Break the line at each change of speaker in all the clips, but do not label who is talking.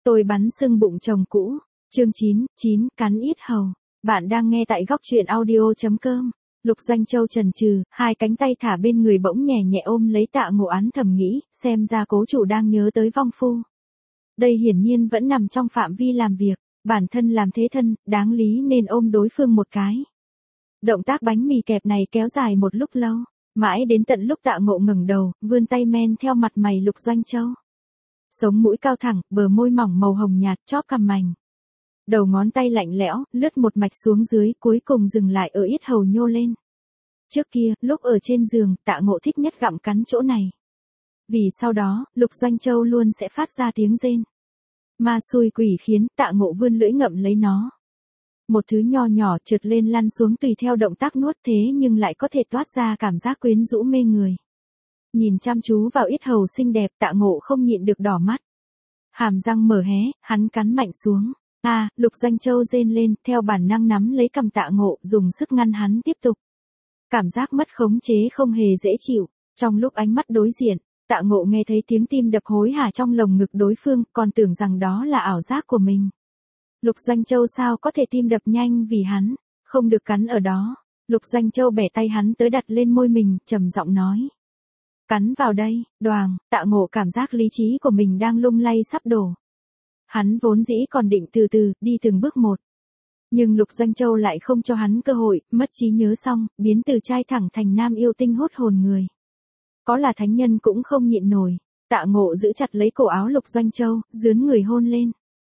Tôi bắn sưng bụng chồng cũ. Chương 9, cắn yết hầu. Bạn đang nghe tại góc truyện audio.com. Lục Doanh Châu chần chừ, hai cánh tay thả bên người bỗng nhẹ nhẹ ôm lấy Tạ Ngộ Án thầm nghĩ, xem ra cố chủ đang nhớ tới vong phu. Đây hiển nhiên vẫn nằm trong phạm vi làm việc, bản thân làm thế thân, đáng lý nên ôm đối phương một cái. Động tác bánh mì kẹp này kéo dài một lúc lâu, mãi đến tận lúc Tạ Ngộ ngẩng đầu, vươn tay men theo mặt mày Lục Doanh Châu. Sống mũi cao thẳng, bờ môi mỏng màu hồng nhạt, chóp cằm mảnh. Đầu ngón tay lạnh lẽo, lướt một mạch xuống dưới, cuối cùng dừng lại ở yết hầu nhô lên. Trước kia, lúc ở trên giường, Tạ Ngộ thích nhất gặm cắn chỗ này. Vì sau đó, Lục Doanh Châu luôn sẽ phát ra tiếng rên. Ma xui quỷ khiến, Tạ Ngộ vươn lưỡi ngậm lấy nó. Một thứ nho nhỏ trượt lên lăn xuống tùy theo động tác nuốt thế nhưng lại có thể toát ra cảm giác quyến rũ mê người. Nhìn chăm chú vào yết hầu xinh đẹp, Tạ Ngộ không nhịn được đỏ mắt. Hàm răng mở hé, hắn cắn mạnh xuống. Lục Doanh Châu rên lên, theo bản năng nắm lấy cằm Tạ Ngộ, dùng sức ngăn hắn tiếp tục. Cảm giác mất khống chế không hề dễ chịu. Trong lúc ánh mắt đối diện, Tạ Ngộ nghe thấy tiếng tim đập hối hả trong lồng ngực đối phương, còn tưởng rằng đó là ảo giác của mình. Lục Doanh Châu sao có thể tim đập nhanh vì hắn, không được cắn ở đó. Lục Doanh Châu bẻ tay hắn tới đặt lên môi mình, trầm giọng nói. Cắn vào đây, đoàng. Tạ Ngộ cảm giác lý trí của mình đang lung lay sắp đổ. Hắn vốn dĩ còn định từ từ, đi từng bước một. Nhưng Lục Doanh Châu lại không cho hắn cơ hội, mất trí nhớ xong, biến từ trai thẳng thành nam yêu tinh hút hồn người. Có là thánh nhân cũng không nhịn nổi. Tạ Ngộ giữ chặt lấy cổ áo Lục Doanh Châu, dướn người hôn lên.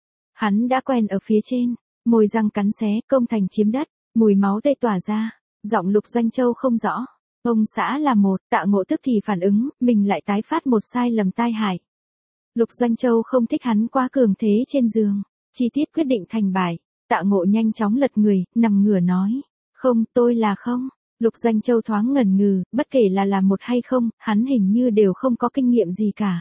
Hắn đã quen ở phía trên, môi răng cắn xé, công thành chiếm đất, mùi máu tươi tỏa ra, giọng Lục Doanh Châu không rõ. Ông xã là một, Tạ Ngộ tức thì phản ứng, mình lại tái phát một sai lầm tai hại. Lục Doanh Châu không thích hắn quá cường thế trên giường, chi tiết quyết định thành bài. Tạ Ngộ nhanh chóng lật người, nằm ngửa nói, không, tôi là không. Lục Doanh Châu thoáng ngần ngừ, bất kể là một hay không, hắn hình như đều không có kinh nghiệm gì cả.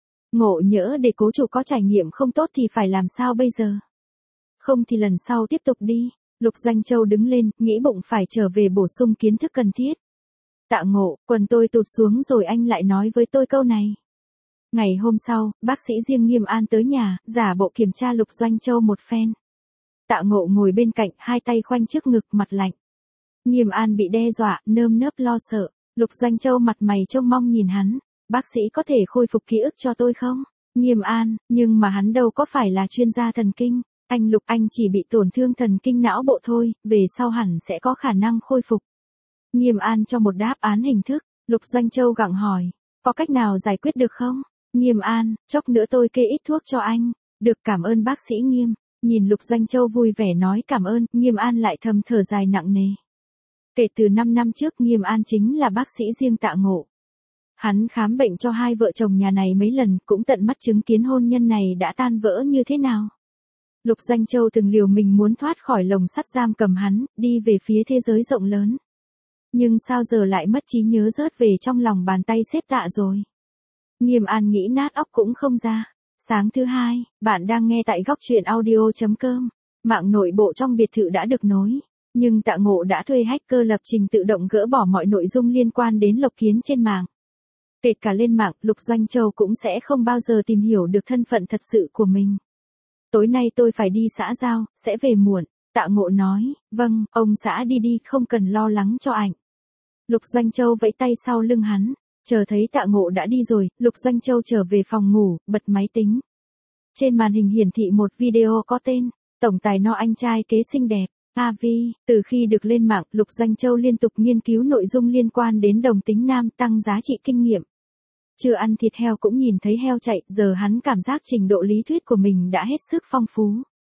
Ngộ nhỡ để cố chủ có trải nghiệm không tốt thì phải làm sao bây giờ? Không thì lần sau tiếp tục đi. Lục Doanh Châu đứng lên, nghĩ bụng phải trở về bổ sung kiến thức cần thiết. Tạ Ngộ, quần tôi tụt xuống rồi anh lại nói với tôi câu này. Ngày hôm sau, bác sĩ riêng Nghiêm An tới nhà, giả bộ kiểm tra Lục Doanh Châu một phen. Tạ Ngộ ngồi bên cạnh, hai tay khoanh trước ngực, mặt lạnh. Nghiêm An bị đe dọa, nơm nớp lo sợ. Lục Doanh Châu mặt mày trông mong nhìn hắn. Bác sĩ có thể khôi phục ký ức cho tôi không? Nghiêm An, nhưng mà hắn đâu có phải là chuyên gia thần kinh. Anh Lục, anh chỉ bị tổn thương thần kinh não bộ thôi, về sau hẳn sẽ có khả năng khôi phục. Nghiêm An cho một đáp án hình thức. Lục Doanh Châu gặng hỏi, có cách nào giải quyết được không? Nghiêm An, chốc nữa tôi kê ít thuốc cho anh. Được, cảm ơn bác sĩ Nghiêm. Nhìn Lục Doanh Châu vui vẻ nói cảm ơn, Nghiêm An lại thầm thở dài nặng nề. Kể từ 5 năm trước, Nghiêm An chính là bác sĩ riêng Tạ Ngộ. Hắn khám bệnh cho hai vợ chồng nhà này mấy lần, cũng tận mắt chứng kiến hôn nhân này đã tan vỡ như thế nào. Lục Doanh Châu từng liều mình muốn thoát khỏi lồng sắt giam cầm hắn, đi về phía thế giới rộng lớn. Nhưng sao giờ lại mất trí nhớ rớt về trong lòng bàn tay xếp Tạ rồi. Nghiêm An nghĩ nát óc cũng không ra. Sáng thứ hai, bạn đang nghe tại góc truyện audio.com. Mạng nội bộ trong biệt thự đã được nối. Nhưng Tạ Ngộ đã thuê hacker lập trình tự động gỡ bỏ mọi nội dung liên quan đến Lộc Kiến trên mạng. Kể cả lên mạng, Lục Doanh Châu cũng sẽ không bao giờ tìm hiểu được thân phận thật sự của mình. Tối nay tôi phải đi xã giao, sẽ về muộn. Tạ Ngộ nói, vâng, ông xã đi đi, không cần lo lắng cho ảnh. Lục Doanh Châu vẫy tay sau lưng hắn. Chờ thấy Tạ Ngộ đã đi rồi, Lục Doanh Châu trở về phòng ngủ, bật máy tính. Trên màn hình hiển thị một video có tên, Tổng tài no anh trai kế xinh đẹp, AV. Từ khi được lên mạng, Lục Doanh Châu liên tục nghiên cứu nội dung liên quan đến đồng tính nam, tăng giá trị kinh nghiệm. Chưa ăn thịt heo cũng nhìn thấy heo chạy, giờ hắn cảm giác trình độ lý thuyết của mình đã hết sức phong phú.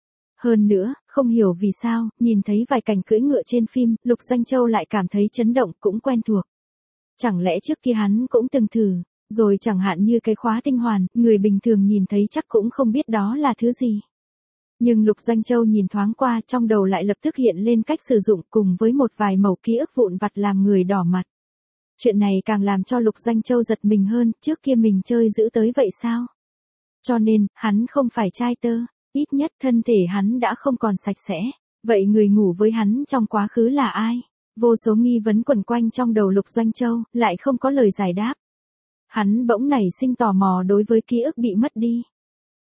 Hơn nữa, không hiểu vì sao, nhìn thấy vài cảnh cưỡi ngựa trên phim, Lục Doanh Châu lại cảm thấy chấn động, cũng quen thuộc. Chẳng lẽ trước kia hắn cũng từng thử, rồi chẳng hạn như cái khóa tinh hoàn, người bình thường nhìn thấy chắc cũng không biết đó là thứ gì. Nhưng Lục Doanh Châu nhìn thoáng qua, trong đầu lại lập tức hiện lên cách sử dụng cùng với một vài mẩu ký ức vụn vặt làm người đỏ mặt. Chuyện này càng làm cho Lục Doanh Châu giật mình hơn, trước kia mình chơi dữ tới vậy sao? Cho nên, hắn không phải trai tơ, ít nhất thân thể hắn đã không còn sạch sẽ. Vậy người ngủ với hắn trong quá khứ là ai? Vô số nghi vấn quẩn quanh trong đầu Lục Doanh Châu, lại không có lời giải đáp. Hắn bỗng nảy sinh tò mò đối với ký ức bị mất đi.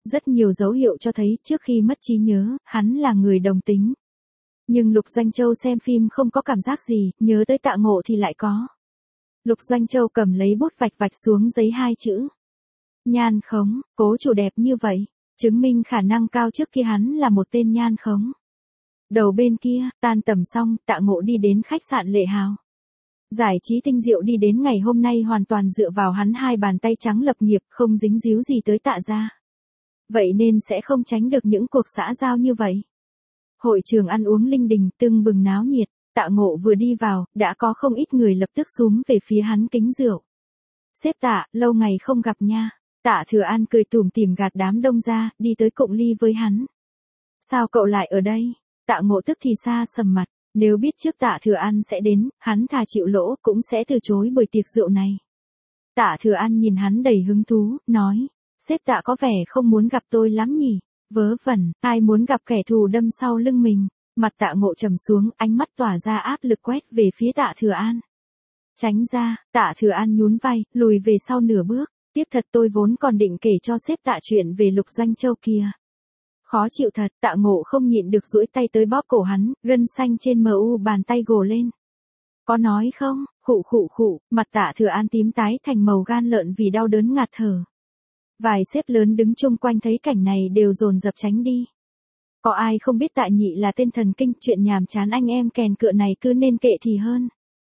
Rất nhiều dấu hiệu cho thấy trước khi mất trí nhớ, hắn là người đồng tính. Nhưng Lục Doanh Châu xem phim không có cảm giác gì, nhớ tới Tạ Ngộ thì lại có. Lục Doanh Châu cầm lấy bút vạch vạch xuống giấy 2 chữ. Nhan khống, cố chủ đẹp như vậy, chứng minh khả năng cao trước kia hắn là một tên nhan khống. Đầu bên kia, tan tầm xong, Tạ Ngộ đi đến khách sạn Lệ Hào. Giải trí tinh diệu đi đến ngày hôm nay hoàn toàn dựa vào hắn 2 bàn tay trắng lập nghiệp, không dính díu gì tới Tạ gia. Vậy nên sẽ không tránh được những cuộc xã giao như vậy. Hội trường ăn uống linh đình, tưng bừng náo nhiệt, Tạ Ngộ vừa đi vào, đã có không ít người lập tức xúm về phía hắn kính rượu. Sếp Tạ, lâu ngày không gặp nha. Tạ Thừa An cười tủm tỉm gạt đám đông ra, đi tới cụng ly với hắn. Sao cậu lại ở đây? Tạ Ngộ tức thì xa sầm mặt, nếu biết trước Tạ Thừa An sẽ đến, hắn thà chịu lỗ cũng sẽ từ chối buổi tiệc rượu này. Tạ Thừa An nhìn hắn đầy hứng thú, nói, sếp Tạ có vẻ không muốn gặp tôi lắm nhỉ? Vớ vẩn, ai muốn gặp kẻ thù đâm sau lưng mình? Mặt Tạ Ngộ trầm xuống, ánh mắt tỏa ra áp lực quét về phía Tạ Thừa An. Tránh ra, Tạ Thừa An nhún vai, lùi về sau nửa bước. Tiếc thật, tôi vốn còn định kể cho sếp Tạ chuyện về Lục Doanh Châu kia. Khó chịu thật, Tạ Ngộ không nhịn được duỗi tay tới bóp cổ hắn, gân xanh trên mu bàn tay gồ lên. Có nói không? Khụ khụ khụ, mặt Tạ Thừa An tím tái thành màu gan lợn vì đau đớn ngạt thở. Vài sếp lớn đứng chung quanh thấy cảnh này đều dồn dập tránh đi. Có ai không biết Tạ Nhị là tên thần kinh, chuyện nhàm chán anh em kèn cựa này cứ nên kệ thì hơn.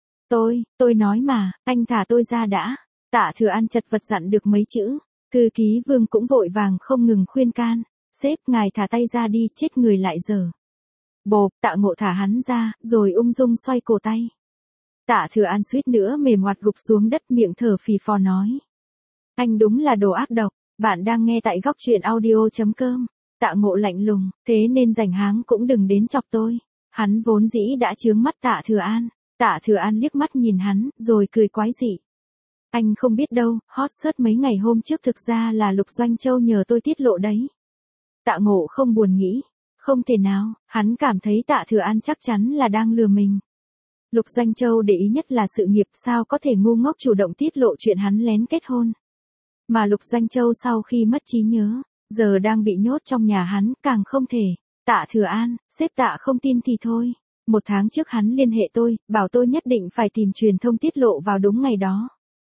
Tôi nói mà, anh thả tôi ra đã. Tạ Thừa An chật vật dặn được mấy chữ, Thư ký Vương cũng vội vàng không ngừng khuyên can, sếp ngài thả tay ra đi, chết người lại dở. Bộp, Tạ Ngộ thả hắn ra, rồi ung dung xoay cổ tay. Tạ Thừa An suýt nữa mềm ngoặt gục xuống đất, miệng thở phì phò nói. Anh đúng là đồ ác độc, bạn đang nghe tại góc truyện audio.com. Tạ Ngộ lạnh lùng, thế nên rảnh háng cũng đừng đến chọc tôi. Hắn vốn dĩ đã chướng mắt Tạ Thừa An. Tạ Thừa An liếc mắt nhìn hắn, rồi cười quái dị. Anh không biết đâu, hot search mấy ngày hôm trước thực ra là Lục Doanh Châu nhờ tôi tiết lộ đấy. Tạ Ngộ không buồn nghĩ. Không thể nào, hắn cảm thấy Tạ Thừa An chắc chắn là đang lừa mình. Lục Doanh Châu để ý nhất là sự nghiệp, sao có thể ngu ngốc chủ động tiết lộ chuyện hắn lén kết hôn. Mà Lục Doanh Châu sau khi mất trí nhớ, giờ đang bị nhốt trong nhà hắn, càng không thể. Tạ Thừa An, sếp Tạ không tin thì thôi. 1 tháng trước hắn liên hệ tôi, bảo tôi nhất định phải tìm truyền thông tiết lộ vào đúng ngày đó.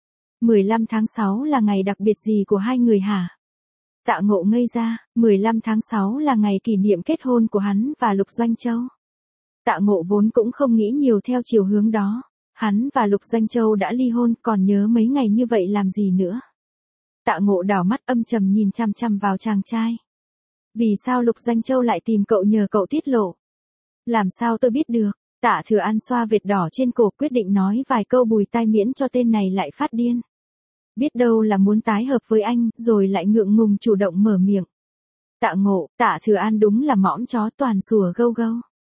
15 tháng 6 là ngày đặc biệt gì của hai người hả? Tạ Ngộ ngây ra, 15 tháng 6 là ngày kỷ niệm kết hôn của hắn và Lục Doanh Châu. Tạ Ngộ vốn cũng không nghĩ nhiều theo chiều hướng đó. Hắn và Lục Doanh Châu đã ly hôn, còn nhớ mấy ngày như vậy làm gì nữa? Tạ Ngộ đảo mắt âm trầm nhìn chăm chăm vào chàng trai. Vì sao Lục Doanh Châu lại tìm cậu nhờ cậu tiết lộ? Làm sao tôi biết được? Tạ Thừa An xoa vệt đỏ trên cổ, quyết định nói vài câu bùi tai miễn cho tên này lại phát điên. Biết đâu là muốn tái hợp với anh, rồi lại ngượng ngùng chủ động mở miệng. Tạ Ngộ, Tạ Thừa An đúng là mõm chó toàn sủa gâu gâu.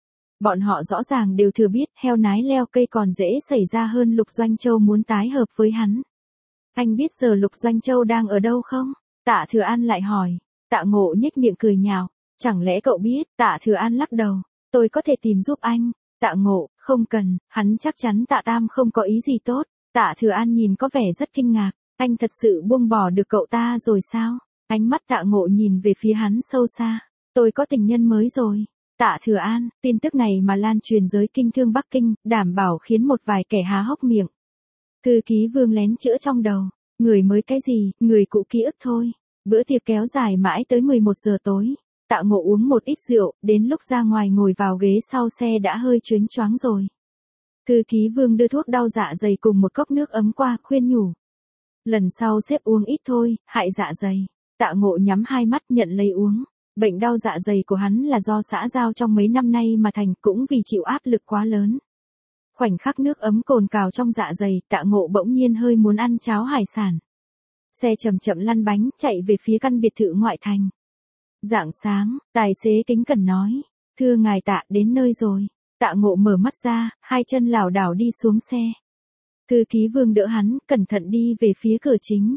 Bọn họ rõ ràng đều thừa biết, heo nái leo cây còn dễ xảy ra hơn Lục Doanh Châu muốn tái hợp với hắn. Anh biết giờ Lục Doanh Châu đang ở đâu không? Tạ Thừa An lại hỏi. Tạ Ngộ nhếch miệng cười nhạo. Chẳng lẽ cậu biết? Tạ Thừa An lắc đầu. Tôi có thể tìm giúp anh. Tạ Ngộ, không cần, hắn chắc chắn Tạ Tam không có ý gì tốt. Tạ Thừa An nhìn có vẻ rất kinh ngạc. Anh thật sự buông bỏ được cậu ta rồi sao? Ánh mắt Tạ Ngộ nhìn về phía hắn sâu xa. Tôi có tình nhân mới rồi. Tạ Thừa An, tin tức này mà lan truyền giới kinh thương Bắc Kinh, đảm bảo khiến một vài kẻ há hốc miệng. Thư ký Vương lén chữa trong đầu. Người mới cái gì, người cũ ký ức thôi. Bữa tiệc kéo dài mãi tới 11 giờ tối. Tạ Ngộ uống một ít rượu, đến lúc ra ngoài ngồi vào ghế sau xe đã hơi choáng choáng rồi. Thư ký Vương đưa thuốc đau dạ dày cùng một cốc nước ấm qua, khuyên nhủ. Lần sau xếp uống ít thôi, hại dạ dày. Tạ Ngộ nhắm hai mắt nhận lấy uống. Bệnh đau dạ dày của hắn là do xã giao trong mấy năm nay mà thành, cũng vì chịu áp lực quá lớn. Khoảnh khắc nước ấm cồn cào trong dạ dày, Tạ Ngộ bỗng nhiên hơi muốn ăn cháo hải sản. Xe chậm chậm lăn bánh, chạy về phía căn biệt thự ngoại thành. Rạng sáng, tài xế kính cẩn nói. Thưa ngài Tạ, đến nơi rồi. Tạ Ngộ mở mắt ra, hai chân lảo đảo đi xuống xe. Thư ký Vương đỡ hắn, cẩn thận đi về phía cửa chính.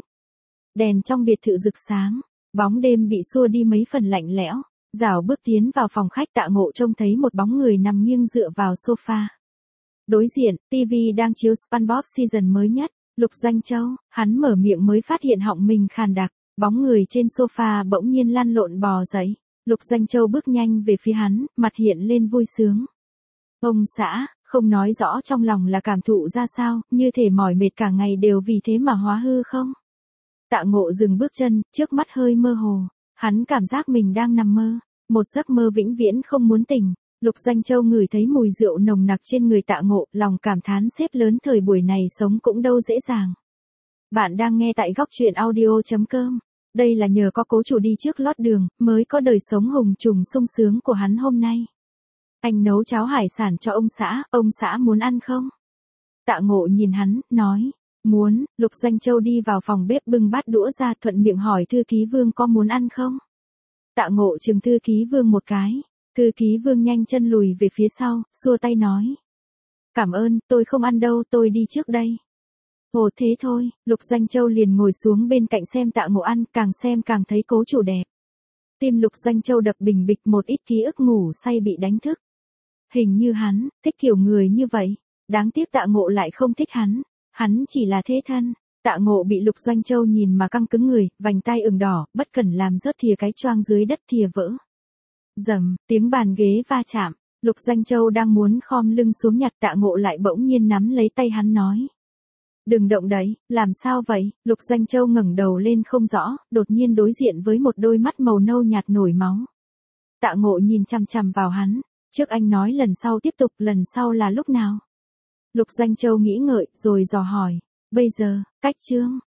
Đèn trong biệt thự rực sáng, bóng đêm bị xua đi mấy phần lạnh lẽo. Rảo bước tiến vào phòng khách, Tạ Ngộ trông thấy một bóng người nằm nghiêng dựa vào sofa. Đối diện, TV đang chiếu SpongeBob season mới nhất. Lục Doanh Châu, hắn mở miệng mới phát hiện họng mình khàn đặc. Bóng người trên sofa bỗng nhiên lăn lộn bò dậy. Lục Doanh Châu bước nhanh về phía hắn, mặt hiện lên vui sướng. Ông xã, không nói rõ trong lòng là cảm thụ ra sao, như thể mỏi mệt cả ngày đều vì thế mà hóa hư không? Tạ Ngộ dừng bước chân, trước mắt hơi mơ hồ. Hắn cảm giác mình đang nằm mơ, một giấc mơ vĩnh viễn không muốn tỉnh. Lục Doanh Châu ngửi thấy mùi rượu nồng nặc trên người Tạ Ngộ, lòng cảm thán xếp lớn thời buổi này sống cũng đâu dễ dàng. Bạn đang nghe tại góc truyện audio.com. Đây là nhờ có cố chủ đi trước lót đường, mới có đời sống hùng trùng sung sướng của hắn hôm nay. Anh nấu cháo hải sản cho ông xã muốn ăn không? Tạ Ngộ nhìn hắn, nói, muốn. Lục Doanh Châu đi vào phòng bếp bưng bát đũa ra, thuận miệng hỏi thư ký Vương có muốn ăn không? Tạ Ngộ chừng thư ký Vương một cái. Thư ký Vương nhanh chân lùi về phía sau, xua tay nói. Cảm ơn, tôi không ăn đâu, tôi đi trước đây. Ồ thế thôi, Lục Doanh Châu liền ngồi xuống bên cạnh xem Tạ Ngộ ăn, càng xem càng thấy cố chủ đẹp. Tim Lục Doanh Châu đập bình bịch, một ít ký ức ngủ say bị đánh thức. Hình như hắn, thích kiểu người như vậy. Đáng tiếc Tạ Ngộ lại không thích hắn chỉ là thế thân. Tạ Ngộ bị Lục Doanh Châu nhìn mà căng cứng người, vành tai ửng đỏ, bất cẩn làm rớt thìa cái choang dưới đất, thìa vỡ. Rầm, tiếng bàn ghế va chạm. Lục Doanh Châu đang muốn khom lưng xuống nhặt, Tạ Ngộ lại bỗng nhiên nắm lấy tay hắn nói. Đừng động đấy, làm sao vậy? Lục Doanh Châu ngẩng đầu lên không rõ, đột nhiên đối diện với một đôi mắt màu nâu nhạt nổi máu. Tạ Ngộ nhìn chằm chằm vào hắn, trước anh nói lần sau tiếp tục, lần sau là lúc nào? Lục Doanh Châu nghĩ ngợi, rồi dò hỏi, bây giờ, cách chương.